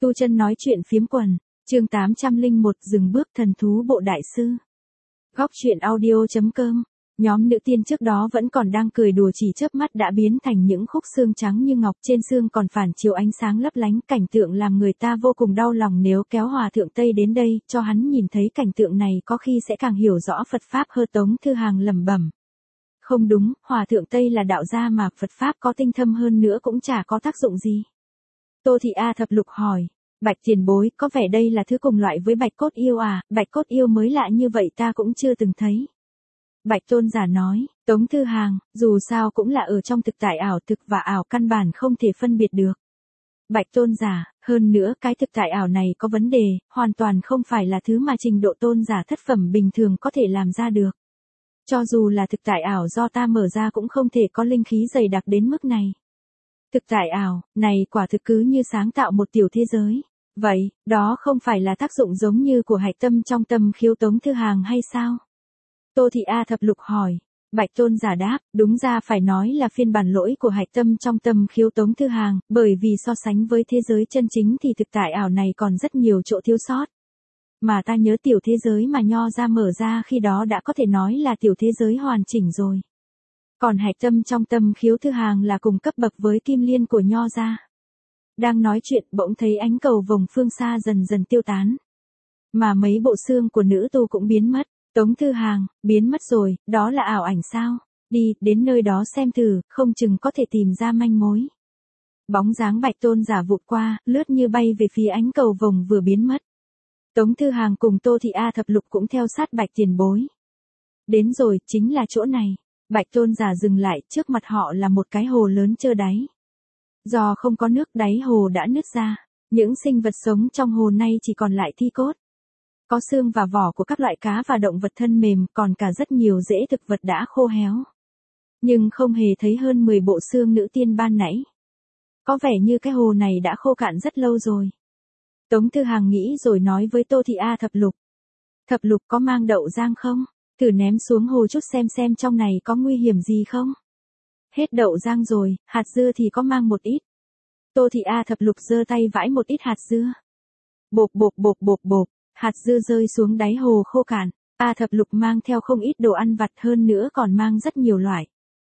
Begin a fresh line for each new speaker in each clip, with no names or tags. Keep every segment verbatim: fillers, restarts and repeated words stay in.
Tu Chân nói chuyện phiếm quần, chương tám trăm lẻ một dừng bước thần thú bộ đại sư. Góc truyện audio chấm com. Nhóm nữ tiên trước đó vẫn còn đang cười đùa chỉ chớp mắt đã biến thành những khúc xương trắng như ngọc, trên xương còn phản chiếu ánh sáng lấp lánh, cảnh tượng làm người ta vô cùng đau lòng. Nếu kéo Hòa thượng Tây đến đây, cho hắn nhìn thấy cảnh tượng này có khi sẽ càng hiểu rõ Phật Pháp hơn. Tống Thư Hàng lẩm bẩm. Không đúng, Hòa thượng Tây là đạo gia mà Phật Pháp có tinh thâm hơn nữa cũng chả có tác dụng gì. Tô Thị A Thập Lục hỏi. Bạch tiền bối, có vẻ đây là thứ cùng loại với bạch cốt yêu à, bạch cốt yêu mới lạ như vậy ta cũng chưa từng thấy. Bạch Tôn giả nói, Tống Thư Hàng, dù sao cũng là ở trong thực tại ảo, thực và ảo căn bản không thể phân biệt được. Bạch Tôn giả, hơn nữa cái thực tại ảo này có vấn đề, hoàn toàn không phải là thứ mà trình độ tôn giả thất phẩm bình thường có thể làm ra được. Cho dù là thực tại ảo do ta mở ra cũng không thể có linh khí dày đặc đến mức này. Thực tại ảo, này quả thực cứ như sáng tạo một tiểu thế giới. Vậy, đó không phải là tác dụng giống như của hạch tâm trong tâm khiếu Tống Thư Hàng hay sao? Tô Thị A Thập Lục hỏi. Bạch Tôn giả đáp, đúng ra phải nói là phiên bản lỗi của hạch tâm trong tâm khiếu Tống Thư Hàng, bởi vì so sánh với thế giới chân chính thì thực tại ảo này còn rất nhiều chỗ thiếu sót. Mà ta nhớ tiểu thế giới mà Nho ra mở ra khi đó đã có thể nói là tiểu thế giới hoàn chỉnh rồi. Còn hạch tâm trong tâm khiếu Thư Hàng là cùng cấp bậc với kim liên của Nho ra. Đang nói chuyện bỗng thấy ánh cầu vồng phương xa dần dần tiêu tán. Mà mấy bộ xương của nữ tu cũng biến mất. Tống Thư Hàng, biến mất rồi, đó là ảo ảnh sao? Đi, đến nơi đó xem thử, không chừng có thể tìm ra manh mối. Bóng dáng Bạch Tôn giả vụt qua, lướt như bay về phía ánh cầu vồng vừa biến mất. Tống Thư Hàng cùng Tô Thị A Thập Lục cũng theo sát Bạch tiền bối. Đến rồi, chính là chỗ này. Bạch Tôn giả dừng lại, trước mặt họ là một cái hồ lớn trơ đáy. Do không có nước, đáy hồ đã nứt ra, những sinh vật sống trong hồ nay chỉ còn lại thi cốt. Có xương và vỏ của các loại cá và động vật thân mềm, còn cả rất nhiều rễ thực vật đã khô héo. Nhưng không hề thấy hơn mười bộ xương nữ tiên ban nãy. Có vẻ như cái hồ này đã khô cạn rất lâu rồi. Tống Thư Hàng nghĩ rồi nói với Tô Thị A Thập Lục. Thập Lục có mang đậu rang không? Thử ném xuống hồ chút xem xem trong này có nguy hiểm gì không? Hết đậu rang rồi, hạt dưa thì có mang một ít. Tô Thị A Thập Lục giơ tay vãi một ít hạt dưa. Bộp bộp bộp bộp bộp, hạt dưa rơi xuống đáy hồ khô cạn. A Thập Lục mang theo không ít đồ ăn vặt, hơn nữa còn mang rất nhiều loại.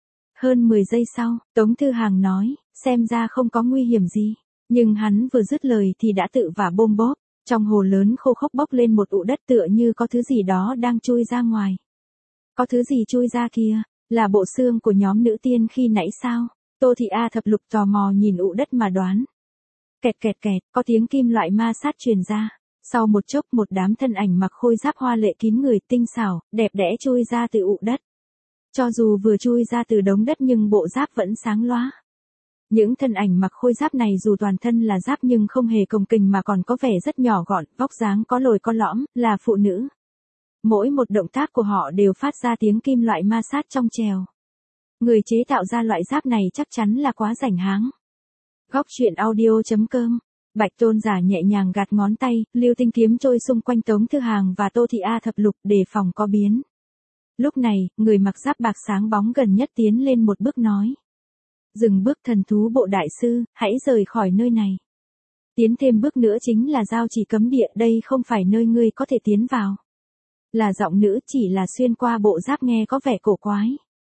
Hơn mười giây sau, Tống Thư Hàng nói, xem ra không có nguy hiểm gì. Nhưng hắn vừa dứt lời thì đã tự vả bôm bóp. Trong hồ lớn khô khốc bốc lên một ụ đất tựa như có thứ gì đó đang chui ra ngoài. Có thứ gì chui ra kia? Là bộ xương của nhóm nữ tiên khi nãy sao? Tô Thị A Thập Lục tò mò nhìn ụ đất mà đoán. Kẹt kẹt kẹt, có tiếng kim loại ma sát truyền ra. Sau một chốc một đám thân ảnh mặc khôi giáp hoa lệ kín người, tinh xảo, đẹp đẽ chui ra từ ụ đất. Cho dù vừa chui ra từ đống đất nhưng bộ giáp vẫn sáng loá. Những thân ảnh mặc khôi giáp này dù toàn thân là giáp nhưng không hề cồng kềnh mà còn có vẻ rất nhỏ gọn, vóc dáng có lồi có lõm, là phụ nữ. Mỗi một động tác của họ đều phát ra tiếng kim loại ma sát trong trèo. Người chế tạo ra loại giáp này chắc chắn là quá rảnh háng. Góc truyện audio chấm com. Bạch Tôn giả nhẹ nhàng gạt ngón tay, lưu tinh kiếm trôi xung quanh Tống Thư Hàng và Tô Thị A Thập Lục để phòng có biến. Lúc này, người mặc giáp bạc sáng bóng gần nhất tiến lên một bước nói. Dừng bước thần thú bộ đại sư, hãy rời khỏi nơi này. Tiến thêm bước nữa chính là giao chỉ cấm địa, đây không phải nơi ngươi có thể tiến vào. Là giọng nữ, chỉ là xuyên qua bộ giáp nghe có vẻ cổ quái.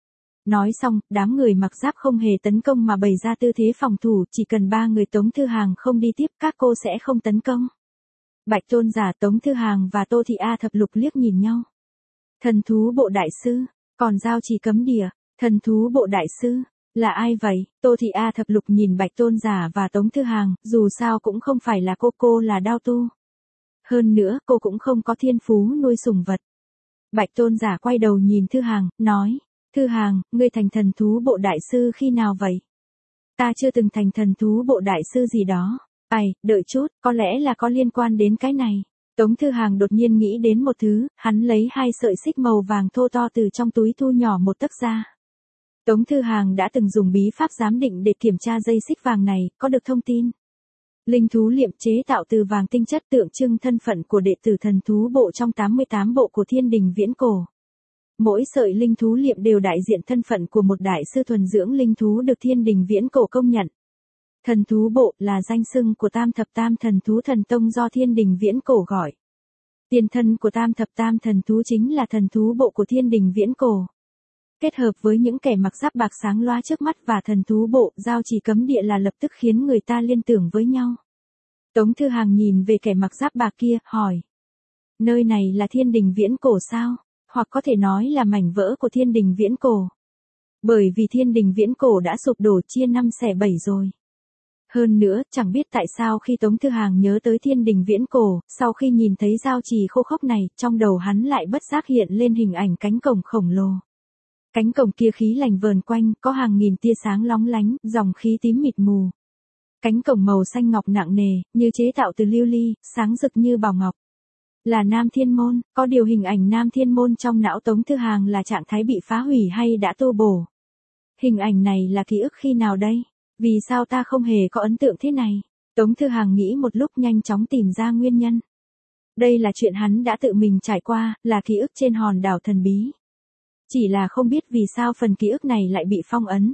Nói xong, đám người mặc giáp không hề tấn công mà bày ra tư thế phòng thủ, chỉ cần ba người Tống Thư Hàng không đi tiếp các cô sẽ không tấn công. Bạch Tôn giả, Tống Thư Hàng và Tô Thị A Thập Lục liếc nhìn nhau. Thần thú bộ đại sư, còn giao chỉ cấm địa, thần thú bộ đại sư, là ai vậy? Tô Thị A Thập Lục nhìn Bạch Tôn giả và Tống Thư Hàng, dù sao cũng không phải là cô, cô là đao tu. Hơn nữa, cô cũng không có thiên phú nuôi sủng vật. Bạch Tôn giả quay đầu nhìn Thư Hàng, nói. Thư Hàng, ngươi thành thần thú bộ đại sư khi nào vậy? Ta chưa từng thành thần thú bộ đại sư gì đó. Ai, đợi chút, có lẽ là có liên quan đến cái này. Tống Thư Hàng đột nhiên nghĩ đến một thứ, hắn lấy hai sợi xích màu vàng thô to từ trong túi thu nhỏ một tấc ra. Tống Thư Hàng đã từng dùng bí pháp giám định để kiểm tra dây xích vàng này, có được thông tin. Linh thú liệm chế tạo từ vàng tinh chất tượng trưng thân phận của đệ tử thần thú bộ trong tám mươi tám bộ của Thiên Đình viễn cổ. Mỗi sợi linh thú liệm đều đại diện thân phận của một đại sư thuần dưỡng linh thú được Thiên Đình viễn cổ công nhận. Thần thú bộ là danh xưng của tam thập tam thần thú thần tông do thiên đình viễn cổ gọi. Tiền thân của tam thập tam thần thú chính là thần thú bộ của thiên đình viễn cổ. Kết hợp với những kẻ mặc giáp bạc sáng loá trước mắt và thần thú bộ giao chỉ cấm địa là lập tức khiến người ta liên tưởng với nhau. Tống Thư Hàng nhìn về kẻ mặc giáp bạc kia, hỏi. Nơi này là thiên đình viễn cổ sao? Hoặc có thể nói là mảnh vỡ của thiên đình viễn cổ. Bởi vì thiên đình viễn cổ đã sụp đổ chia năm xẻ bảy rồi. Hơn nữa, chẳng biết tại sao khi Tống Thư Hàng nhớ tới thiên đình viễn cổ, sau khi nhìn thấy giao trì khô khốc này, trong đầu hắn lại bất giác hiện lên hình ảnh cánh cổng khổng lồ. Cánh cổng kia khí lành vờn quanh, có hàng nghìn tia sáng lóng lánh, dòng khí tím mịt mù. Cánh cổng màu xanh ngọc nặng nề, như chế tạo từ lưu ly, sáng rực như bảo ngọc. Là Nam Thiên Môn, có điều hình ảnh Nam Thiên Môn trong não Tống Thư Hàng là trạng thái bị phá hủy hay đã tu bổ. Hình ảnh này là ký ức khi nào đây? Vì sao ta không hề có ấn tượng thế này? Tống Thư Hàng nghĩ một lúc nhanh chóng tìm ra nguyên nhân. Đây là chuyện hắn đã tự mình trải qua, là ký ức trên hòn đảo thần bí. Chỉ là không biết vì sao phần ký ức này lại bị phong ấn.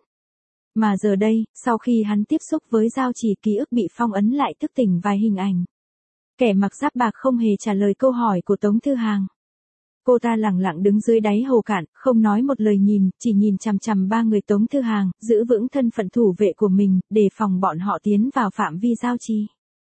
Mà giờ đây, sau khi hắn tiếp xúc với giao trì ký ức bị phong ấn lại thức tỉnh vài hình ảnh. Kẻ mặc giáp bạc không hề trả lời câu hỏi của Tống Thư Hàng. Cô ta lẳng lặng đứng dưới đáy hồ cạn, không nói một lời nhìn, chỉ nhìn chằm chằm ba người Tống Thư Hàng, giữ vững thân phận thủ vệ của mình, để phòng bọn họ tiến vào phạm vi giao trì.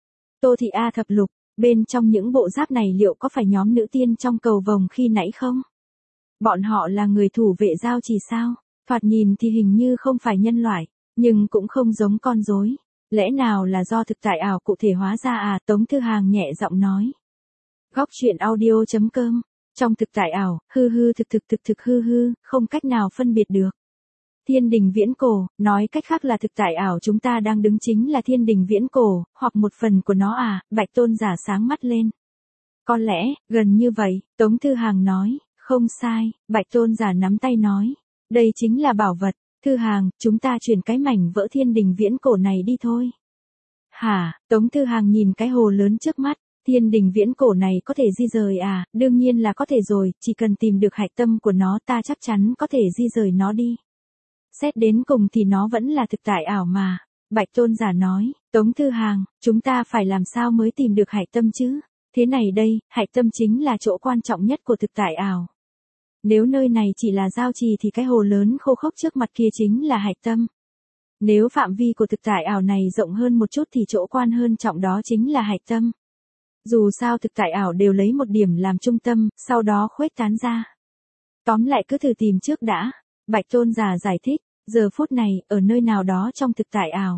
Tô Thị A thập lục, bên trong những bộ giáp này liệu có phải nhóm nữ tiên trong cầu vồng khi nãy không? Bọn họ là người thủ vệ giao trì sao? Thoạt nhìn thì hình như không phải nhân loại, nhưng cũng không giống con rối. Lẽ nào là do thực tại ảo cụ thể hóa ra à? Tống Thư Hàng nhẹ giọng nói. Góc truyện audio chấm com. Trong thực tại ảo, hư hư thực thực thực thực hư hư, không cách nào phân biệt được. Thiên đình viễn cổ, nói cách khác là thực tại ảo chúng ta đang đứng chính là thiên đình viễn cổ, hoặc một phần của nó à? Bạch Tôn giả sáng mắt lên. Có lẽ, gần như vậy, Tống Thư Hàng nói. Không sai, Bạch Tôn giả nắm tay nói. Đây chính là bảo vật. Thư Hàng, chúng ta chuyển cái mảnh vỡ thiên đình viễn cổ này đi thôi. Hả? Tống Thư Hàng nhìn cái hồ lớn trước mắt. Thiên đình viễn cổ này có thể di rời à? Đương nhiên là có thể rồi, chỉ cần tìm được hạch tâm của nó ta chắc chắn có thể di rời nó đi. Xét đến cùng thì nó vẫn là thực tại ảo mà. Bạch Tôn giả nói. Tống Thư Hàng, chúng ta phải làm sao mới tìm được hạch tâm chứ? Thế này đây, hạch tâm chính là chỗ quan trọng nhất của thực tại ảo. Nếu nơi này chỉ là giao trì thì cái hồ lớn khô khốc trước mặt kia chính là hạch tâm. Nếu phạm vi của thực tại ảo này rộng hơn một chút thì chỗ quan hơn trọng đó chính là hạch tâm. Dù sao thực tại ảo đều lấy một điểm làm trung tâm, sau đó khuếch tán ra. Tóm lại cứ thử tìm trước đã. Bạch Tôn giả giải thích, giờ phút này, ở nơi nào đó trong thực tại ảo.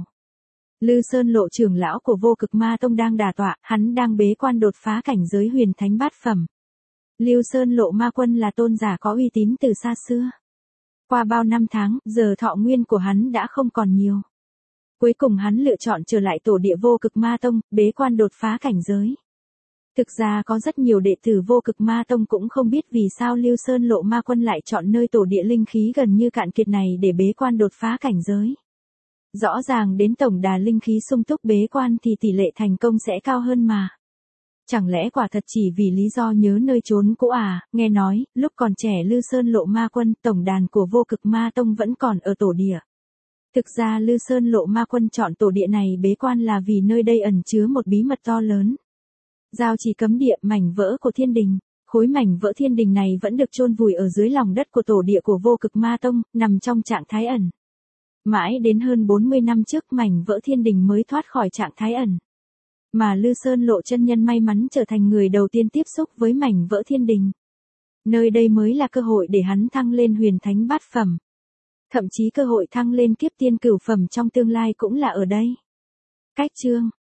Lư Sơn Lộ trưởng lão của Vô Cực Ma Tông đang đả tọa, hắn đang bế quan đột phá cảnh giới huyền thánh bát phẩm. Lưu Sơn Lộ Ma Quân là tôn giả có uy tín từ xa xưa. Qua bao năm tháng, giờ thọ nguyên của hắn đã không còn nhiều. Cuối cùng hắn lựa chọn trở lại tổ địa Vô Cực Ma Tông, bế quan đột phá cảnh giới. Thực ra có rất nhiều đệ tử Vô Cực Ma Tông cũng không biết vì sao Lưu Sơn Lộ Ma Quân lại chọn nơi tổ địa linh khí gần như cạn kiệt này để bế quan đột phá cảnh giới. Rõ ràng đến tổng đà linh khí sung túc bế quan thì tỷ lệ thành công sẽ cao hơn mà. Chẳng lẽ quả thật chỉ vì lý do nhớ nơi trốn cũ à? Nghe nói, lúc còn trẻ Lư Sơn Lộ Ma Quân, tổng đàn của Vô Cực Ma Tông vẫn còn ở tổ địa. Thực ra Lư Sơn Lộ Ma Quân chọn tổ địa này bế quan là vì nơi đây ẩn chứa một bí mật to lớn. Giao chỉ cấm địa, mảnh vỡ của thiên đình. Khối mảnh vỡ thiên đình này vẫn được chôn vùi ở dưới lòng đất của tổ địa của Vô Cực Ma Tông, nằm trong trạng thái ẩn. Mãi đến hơn bốn mươi năm trước mảnh vỡ thiên đình mới thoát khỏi trạng thái ẩn. Mà Lư Sơn Lộ chân nhân may mắn trở thành người đầu tiên tiếp xúc với mảnh vỡ thiên đình. Nơi đây mới là cơ hội để hắn thăng lên huyền thánh bát phẩm. Thậm chí cơ hội thăng lên kiếp tiên cửu phẩm trong tương lai cũng là ở đây. Cách chương